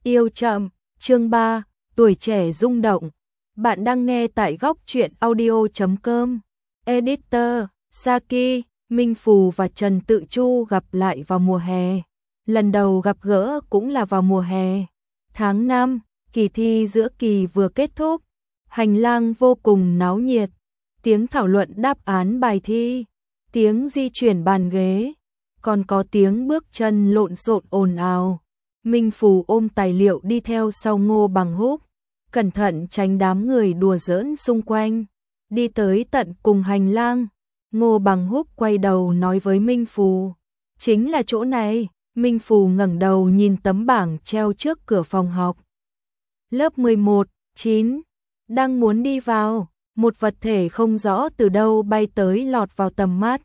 Yêu chậm, chương 3, tuổi trẻ rung động. Bạn đang nghe tại góc truyện audio.com. Editor, Saki, Minh Phù và Trần Tự Chu gặp lại vào mùa hè. Lần đầu gặp gỡ cũng là vào mùa hè. Tháng 5, kỳ thi giữa kỳ vừa kết thúc. Hành lang vô cùng náo nhiệt. Tiếng thảo luận đáp án bài thi, tiếng di chuyển bàn ghế, còn có tiếng bước chân lộn xộn ồn ào. Minh Phù ôm tài liệu đi theo sau Ngô Bằng Húc, cẩn thận tránh đám người đùa giỡn xung quanh. Đi tới tận cùng hành lang, Ngô Bằng Húc quay đầu nói với Minh Phù, chính là chỗ này. Minh Phù ngẩng đầu nhìn tấm bảng treo trước cửa phòng học. Lớp 11, 9, đang muốn đi vào, một vật thể không rõ từ đâu bay tới lọt vào tầm mắt.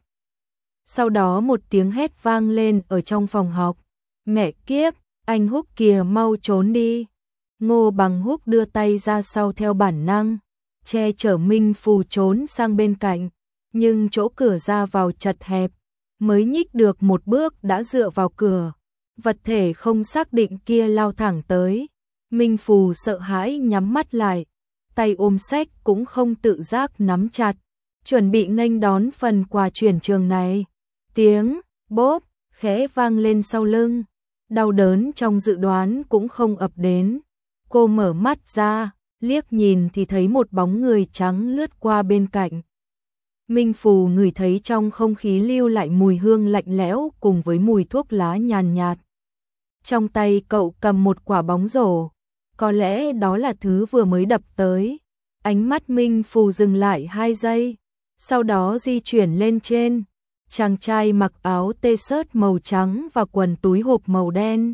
Sau đó một tiếng hét vang lên ở trong phòng học. Mẹ kiếp, anh Húc kìa, mau trốn đi. Ngô Bằng Húc đưa tay ra sau theo bản năng, che chở Minh Phù trốn sang bên cạnh, nhưng chỗ cửa ra vào chật hẹp, mới nhích được một bước đã dựa vào cửa. Vật thể không xác định kia lao thẳng tới. Minh Phù sợ hãi nhắm mắt lại, tay ôm sách cũng không tự giác nắm chặt, chuẩn bị nghênh đón phần quà chuyển trường này. Tiếng bốp khẽ vang lên sau lưng, đau đớn trong dự đoán cũng không ập đến. Cô mở mắt ra, liếc nhìn thì thấy một bóng người trắng lướt qua bên cạnh. Minh Phù ngửi thấy trong không khí lưu lại mùi hương lạnh lẽo cùng với mùi thuốc lá nhàn nhạt. Trong tay cậu cầm một quả bóng rổ, có lẽ đó là thứ vừa mới đập tới. Ánh mắt Minh Phù dừng lại 2 giây, sau đó di chuyển lên trên. Chàng trai mặc áo t-shirt màu trắng và quần túi hộp màu đen.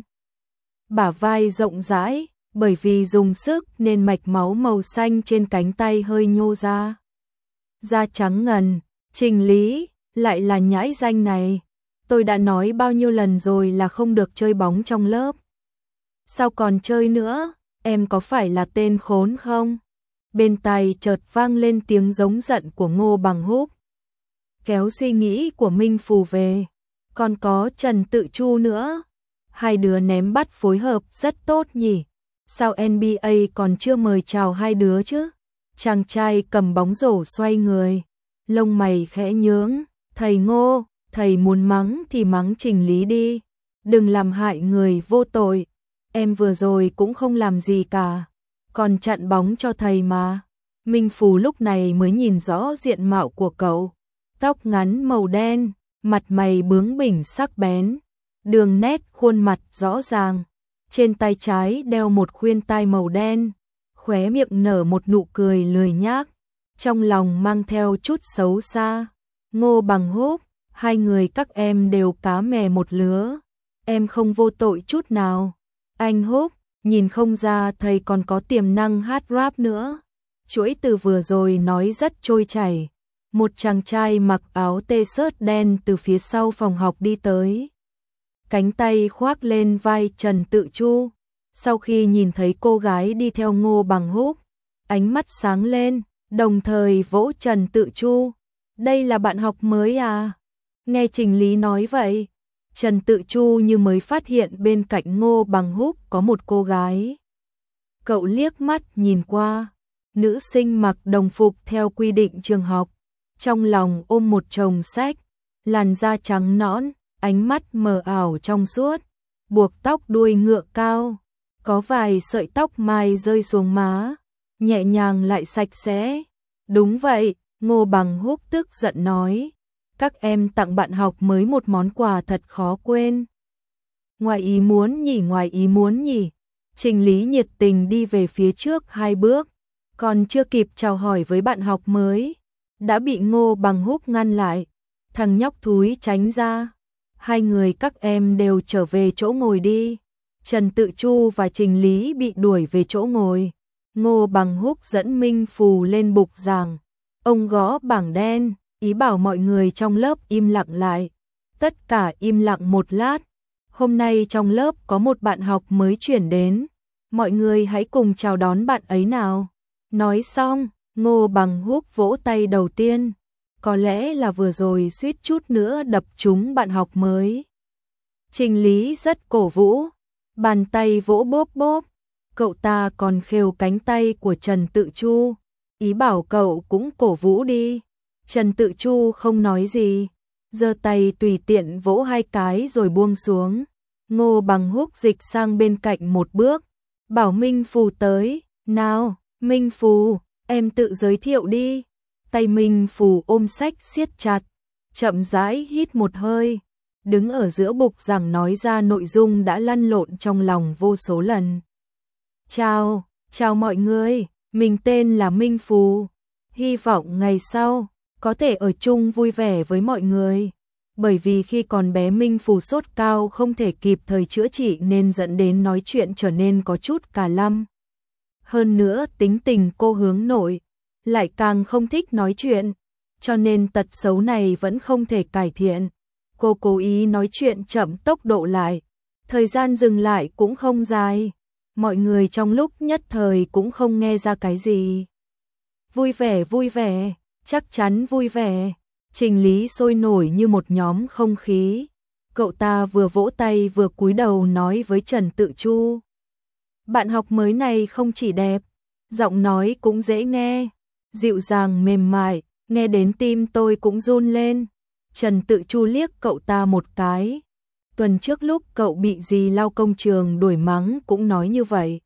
Bả vai rộng rãi, bởi vì dùng sức nên mạch máu màu xanh trên cánh tay hơi nhô ra. Da trắng ngần, Trình Lý, lại là nhãi danh này. Tôi đã nói bao nhiêu lần rồi là không được chơi bóng trong lớp. Sao còn chơi nữa, em có phải là tên khốn không? Bên tai chợt vang lên tiếng giống giận của Ngô Bằng Húc. Kéo suy nghĩ của Minh Phù về, còn có Trần Tự Chu nữa. Hai đứa ném bắt phối hợp rất tốt nhỉ. Sao NBA còn chưa mời chào hai đứa chứ? Chàng trai cầm bóng rổ xoay người, lông mày khẽ nhướng. Thầy Ngô, thầy muốn mắng thì mắng Trình Lý đi, đừng làm hại người vô tội. Em vừa rồi cũng không làm gì cả, còn chặn bóng cho thầy mà. Minh Phù lúc này mới nhìn rõ diện mạo của cậu. Tóc ngắn màu đen, mặt mày bướng bỉnh sắc bén, đường nét khuôn mặt rõ ràng. Trên tay trái đeo một khuyên tai màu đen, khóe miệng nở một nụ cười lười nhác, trong lòng mang theo chút xấu xa. Ngô Bằng Húc, hai người các em đều cá mè một lứa, em không vô tội chút nào. Anh Húc, nhìn không ra thầy còn có tiềm năng hát rap nữa. Chuỗi từ vừa rồi nói rất trôi chảy. Một chàng trai mặc áo t-shirt đen từ phía sau phòng học đi tới, cánh tay khoác lên vai Trần Tự Chu. Sau khi nhìn thấy cô gái đi theo Ngô Bằng Húc, ánh mắt sáng lên, đồng thời vỗ Trần Tự Chu. Đây là bạn học mới à? Nghe Trình Lý nói vậy, Trần Tự Chu như mới phát hiện bên cạnh Ngô Bằng Húc có một cô gái. Cậu liếc mắt nhìn qua, nữ sinh mặc đồng phục theo quy định trường học, trong lòng ôm một chồng sách, làn da trắng nõn, ánh mắt mờ ảo trong suốt, buộc tóc đuôi ngựa cao, có vài sợi tóc mai rơi xuống má, nhẹ nhàng lại sạch sẽ. Đúng vậy, Ngô Bằng Húc tức giận nói, các em tặng bạn học mới một món quà thật khó quên. Ngoài ý muốn nhỉ, ngoài ý muốn nhỉ. Trình Lý nhiệt tình đi về phía trước 2 bước, còn chưa kịp chào hỏi với bạn học mới, đã bị Ngô Bằng Húc ngăn lại. Thằng nhóc thúi tránh ra, hai người các em đều trở về chỗ ngồi đi. Trần Tự Chu và Trình Lý bị đuổi về chỗ ngồi. Ngô Bằng Húc dẫn Minh Phù lên bục giảng, ông gõ bảng đen, ý bảo mọi người trong lớp im lặng lại. Tất cả im lặng một lát. Hôm nay trong lớp có một bạn học mới chuyển đến, mọi người hãy cùng chào đón bạn ấy nào. Nói xong, Ngô Bằng Húc vỗ tay đầu tiên, có lẽ là vừa rồi suýt chút nữa đập trúng bạn học mới. Trình Lý rất cổ vũ, Bàn tay vỗ bóp bóp, cậu ta còn khều cánh tay của Trần Tự Chu, ý bảo cậu cũng cổ vũ đi. Trần Tự Chu không nói gì, giơ tay tùy tiện vỗ 2 cái rồi buông xuống. Ngô Bằng Húc dịch sang bên cạnh một bước, bảo Minh Phù tới, nào, Minh Phù, em tự giới thiệu đi. Tay Minh Phù ôm sách siết chặt, chậm rãi hít một hơi, đứng ở giữa bục giảng nói ra nội dung đã lăn lộn trong lòng vô số lần. Chào mọi người, mình tên là Minh Phù, hy vọng ngày sau có thể ở chung vui vẻ với mọi người. Bởi vì khi còn bé Minh Phù sốt cao không thể kịp thời chữa trị nên dẫn đến nói chuyện trở nên có chút cả lăm. Hơn nữa tính tình cô hướng nội, lại càng không thích nói chuyện, cho nên tật xấu này vẫn không thể cải thiện. Cô cố ý nói chuyện chậm tốc độ lại, thời gian dừng lại cũng không dài. Mọi người trong lúc nhất thời cũng không nghe ra cái gì. Vui vẻ, chắc chắn vui vẻ. Trình Lý sôi nổi như một nhóm không khí. Cậu ta vừa vỗ tay vừa cúi đầu nói với Trần Tự Chu. Bạn học mới này không chỉ đẹp, giọng nói cũng dễ nghe, dịu dàng mềm mại, nghe đến tim tôi cũng run lên. Trần Tự Chu liếc cậu ta một cái. Tuần trước lúc cậu bị dì Lao công trường đuổi mắng cũng nói như vậy.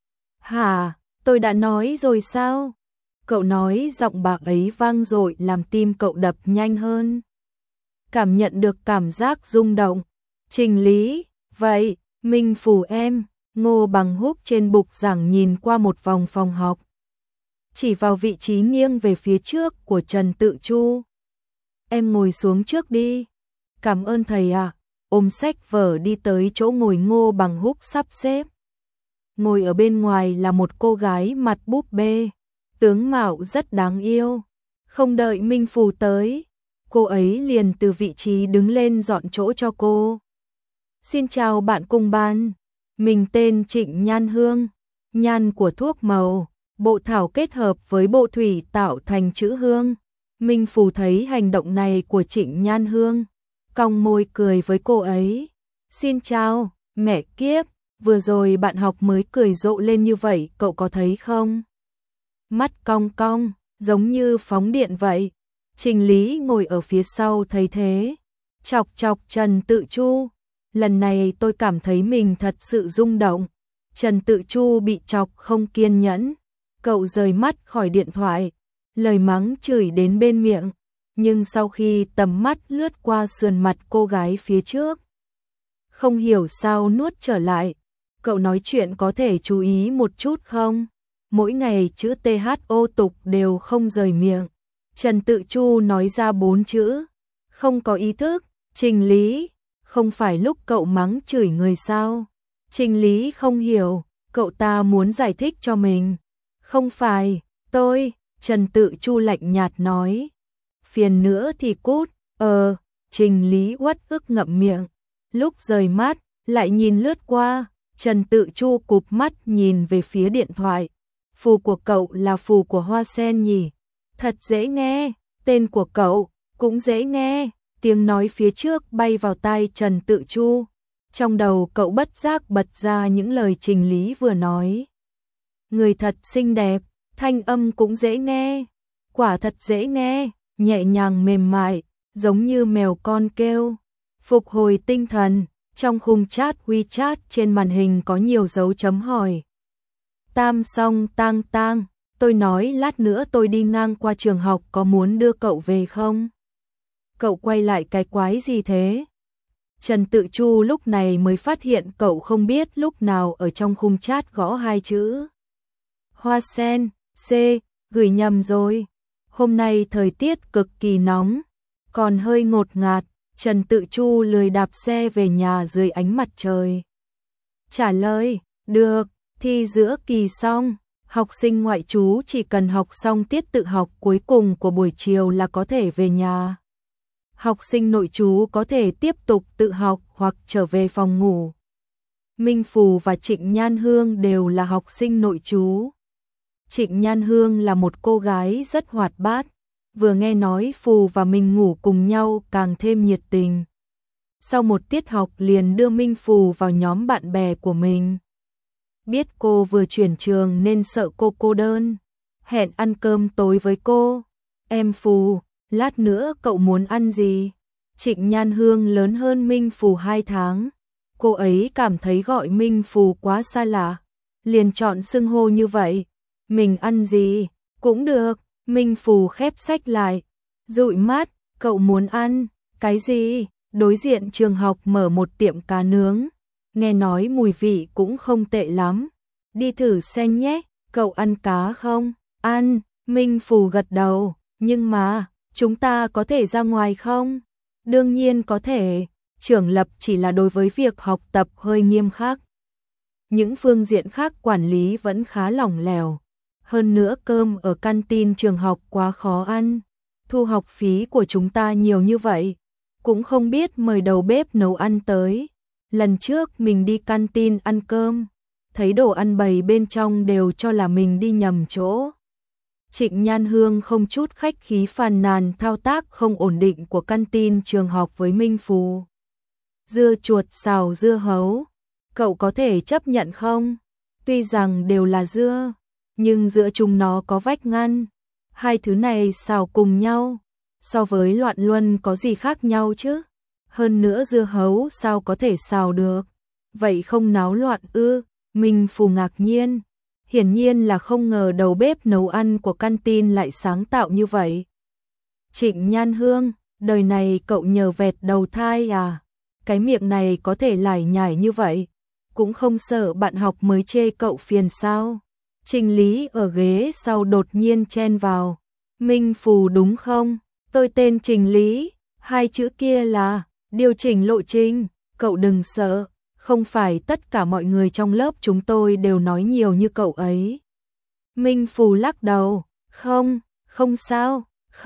Hả, tôi đã nói rồi sao? Cậu nói giọng bà ấy vang dội làm tim cậu đập nhanh hơn. Cảm nhận được cảm giác rung động. Trình Lý, vậy, Minh Phù em, Ngô Bằng Húc trên bục giảng nhìn qua một vòng phòng học. Chỉ vào vị trí nghiêng về phía trước của Trần Tự Chu. Em ngồi xuống trước đi. Cảm ơn thầy ạ. Ôm sách vở đi tới chỗ ngồi Ngô Bằng Húc sắp xếp. Ngồi ở bên ngoài là một cô gái mặt búp bê, tướng mạo rất đáng yêu. Không đợi Minh Phù tới, cô ấy liền từ vị trí đứng lên dọn chỗ cho cô. Xin chào bạn cùng ban, mình tên Trịnh Nhan Hương. Nhan của thuốc màu, bộ thảo kết hợp với bộ thủy tạo thành chữ hương. Minh Phù thấy hành động này của Trịnh Nhan Hương, cong môi cười với cô ấy. Xin chào, mẹ kiếp, vừa rồi bạn học mới cười rộ lên như vậy, cậu có thấy không? Mắt cong cong, giống như phóng điện vậy. Trình Lý ngồi ở phía sau thấy thế, chọc chọc Trần Tự Chu. Lần này tôi cảm thấy mình thật sự rung động. Trần Tự Chu bị chọc không kiên nhẫn, cậu rời mắt khỏi điện thoại, lời mắng chửi đến bên miệng. Nhưng sau khi tầm mắt lướt qua sườn mặt cô gái phía trước, không hiểu sao nuốt trở lại. Cậu nói chuyện có thể chú ý một chút không? Mỗi ngày chữ THO tục đều không rời miệng. Trần Tự Chu nói ra 4 chữ. Không có ý thức. Trình Lý, không phải lúc cậu mắng chửi người sao? Trình Lý không hiểu, cậu ta muốn giải thích cho mình. Không phải, tôi, Trần Tự Chu lạnh nhạt nói. Phiền nữa thì cút. Trình Lý uất ức ngậm miệng. Lúc rời mắt, lại nhìn lướt qua, Trần Tự Chu cụp mắt nhìn về phía điện thoại. Phù của cậu là phù của hoa sen nhỉ? Thật dễ nghe, tên của cậu cũng dễ nghe. Tiếng nói phía trước bay vào tai Trần Tự Chu. Trong đầu cậu bất giác bật ra những lời Trình Lý vừa nói. Người thật xinh đẹp, thanh âm cũng dễ nghe. Quả thật dễ nghe, nhẹ nhàng mềm mại, giống như mèo con kêu. Phục hồi tinh thần, trong khung chat WeChat trên màn hình có nhiều dấu chấm hỏi. Tam song tang tang, tôi nói lát nữa tôi đi ngang qua trường học có muốn đưa cậu về không? Cậu quay lại cái quái gì thế? Trần Tự Chu lúc này mới phát hiện cậu không biết lúc nào ở trong khung chat gõ 2 chữ. Hoa sen, C, gửi nhầm rồi. Hôm nay thời tiết cực kỳ nóng, còn hơi ngột ngạt. Trần Tự Chu lười đạp xe về nhà dưới ánh mặt trời. Trả lời, được, thi giữa kỳ xong, học sinh ngoại trú chỉ cần học xong tiết tự học cuối cùng của buổi chiều là có thể về nhà. Học sinh nội trú có thể tiếp tục tự học hoặc trở về phòng ngủ. Minh Phù và Trịnh Nhan Hương đều là học sinh nội trú. Trịnh Nhan Hương là một cô gái rất hoạt bát, vừa nghe nói Phù và mình ngủ cùng nhau càng thêm nhiệt tình. sau một tiết học liền đưa Minh Phù vào nhóm bạn bè của mình. Biết cô vừa chuyển trường nên sợ cô cô đơn, hẹn ăn cơm tối với cô. Em Phù, lát nữa cậu muốn ăn gì? Trịnh Nhan Hương lớn hơn Minh Phù 2 tháng. Cô ấy cảm thấy gọi Minh Phù quá xa lạ, liền chọn xưng hô như vậy. Mình ăn gì? Cũng được. Minh Phù khép sách lại, dụi mắt. Cậu muốn ăn cái gì? Đối diện trường học mở một tiệm cá nướng, nghe nói mùi vị cũng không tệ lắm. Đi thử xem nhé. Cậu ăn cá không? Ăn. Minh Phù gật đầu. Nhưng mà, chúng ta có thể ra ngoài không? Đương nhiên có thể. Trưởng lập chỉ là đối với việc học tập hơi nghiêm khắc. Những phương diện khác quản lý vẫn khá lỏng lẻo. Hơn nữa cơm ở canteen trường học quá khó ăn. Thu học phí của chúng ta nhiều như vậy, cũng không biết mời đầu bếp nấu ăn tới. Lần trước mình đi canteen ăn cơm, thấy đồ ăn bày bên trong đều cho là mình đi nhầm chỗ. Trịnh Nhan Hương không chút khách khí phàn nàn thao tác không ổn định của canteen trường học với Minh Phù. Dưa chuột xào dưa hấu, cậu có thể chấp nhận không? Tuy rằng đều là dưa, nhưng giữa chúng nó có vách ngăn. Hai thứ này xào cùng nhau, so với loạn luân có gì khác nhau chứ? Hơn nữa dưa hấu sao có thể xào được? Vậy không náo loạn ư? Minh Phù ngạc nhiên. Hiển nhiên là không ngờ đầu bếp nấu ăn của canteen lại sáng tạo như vậy. Trịnh Nhan Hương, đời này cậu nhờ vẹt đầu thai à? Cái miệng này có thể lải nhải như vậy, cũng không sợ bạn học mới chê cậu phiền sao? Trình Lý ở ghế sau đột nhiên chen vào. Minh Phù đúng không? Tôi tên Trình Lý, hai chữ kia là điều chỉnh lộ trình. Cậu đừng sợ, không phải tất cả mọi người trong lớp chúng tôi đều nói nhiều như cậu ấy. Minh Phù lắc đầu. Không, không sao,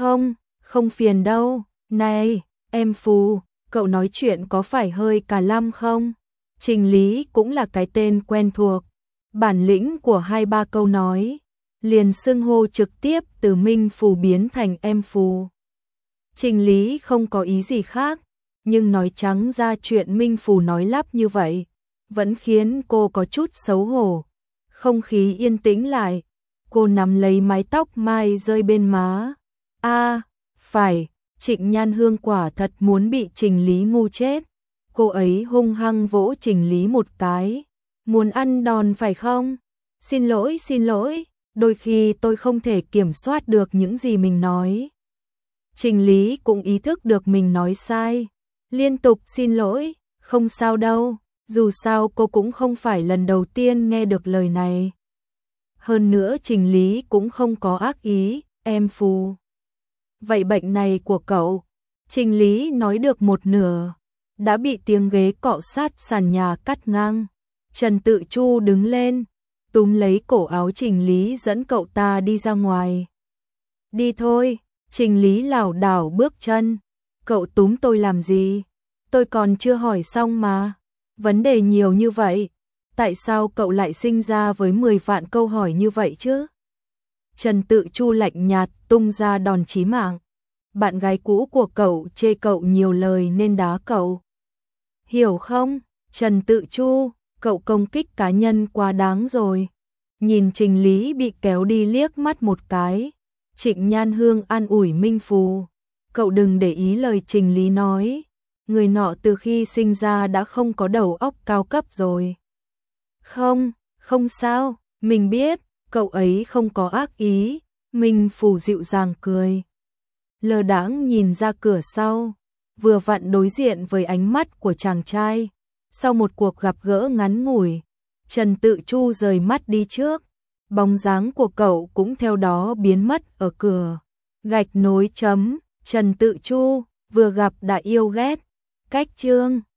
không phiền đâu. Này, em Phù, cậu nói chuyện có phải hơi cà lăm không? Trình Lý cũng là cái tên quen thuộc. Bản lĩnh của 2-3 câu nói, liền xưng hô trực tiếp từ Minh Phù biến thành em Phù. Trình Lý không có ý gì khác, nhưng nói trắng ra chuyện Minh Phù nói lắp như vậy, vẫn khiến cô có chút xấu hổ. Không khí yên tĩnh lại, cô nắm lấy mái tóc mai rơi bên má. Phải, Trịnh Nhan Hương quả thật muốn bị Trình Lý ngu chết. Cô ấy hung hăng vỗ Trình Lý một cái. Muốn ăn đòn phải không? Xin lỗi, đôi khi tôi không thể kiểm soát được những gì mình nói. Trình Lý cũng ý thức được mình nói sai, liên tục xin lỗi, không sao đâu, dù sao cô cũng không phải lần đầu tiên nghe được lời này. Hơn nữa Trình Lý cũng không có ác ý, em Phù. Vậy bệnh này của cậu, Trình Lý nói được một nửa, đã bị tiếng ghế cọ sát sàn nhà cắt ngang. Trần Tự Chu đứng lên, túm lấy cổ áo Trình Lý dẫn cậu ta đi ra ngoài. Đi thôi. Trình Lý lảo đảo bước chân. Cậu túm tôi làm gì? Tôi còn chưa hỏi xong mà. Vấn đề nhiều như vậy, tại sao cậu lại sinh ra với 10 vạn câu hỏi như vậy chứ? Trần Tự Chu lạnh nhạt tung ra đòn chí mạng. Bạn gái cũ của cậu chê cậu nhiều lời nên đá cậu. Hiểu không? Trần Tự Chu, cậu công kích cá nhân quá đáng rồi. Nhìn Trình Lý bị kéo đi liếc mắt một cái. Trịnh Nhan Hương an ủi Minh Phù. Cậu đừng để ý lời Trình Lý nói. Người nọ từ khi sinh ra đã không có đầu óc cao cấp rồi. Không sao, mình biết, cậu ấy không có ác ý. Minh Phù dịu dàng cười. Lơ đãng nhìn ra cửa sau, vừa vặn đối diện với ánh mắt của chàng trai. Sau một cuộc gặp gỡ ngắn ngủi, Trần Tự Chu rời mắt đi trước. Bóng dáng của cậu cũng theo đó biến mất ở cửa. Gạch nối chấm, Trần Tự Chu, vừa gặp đã yêu ghét. Cách chương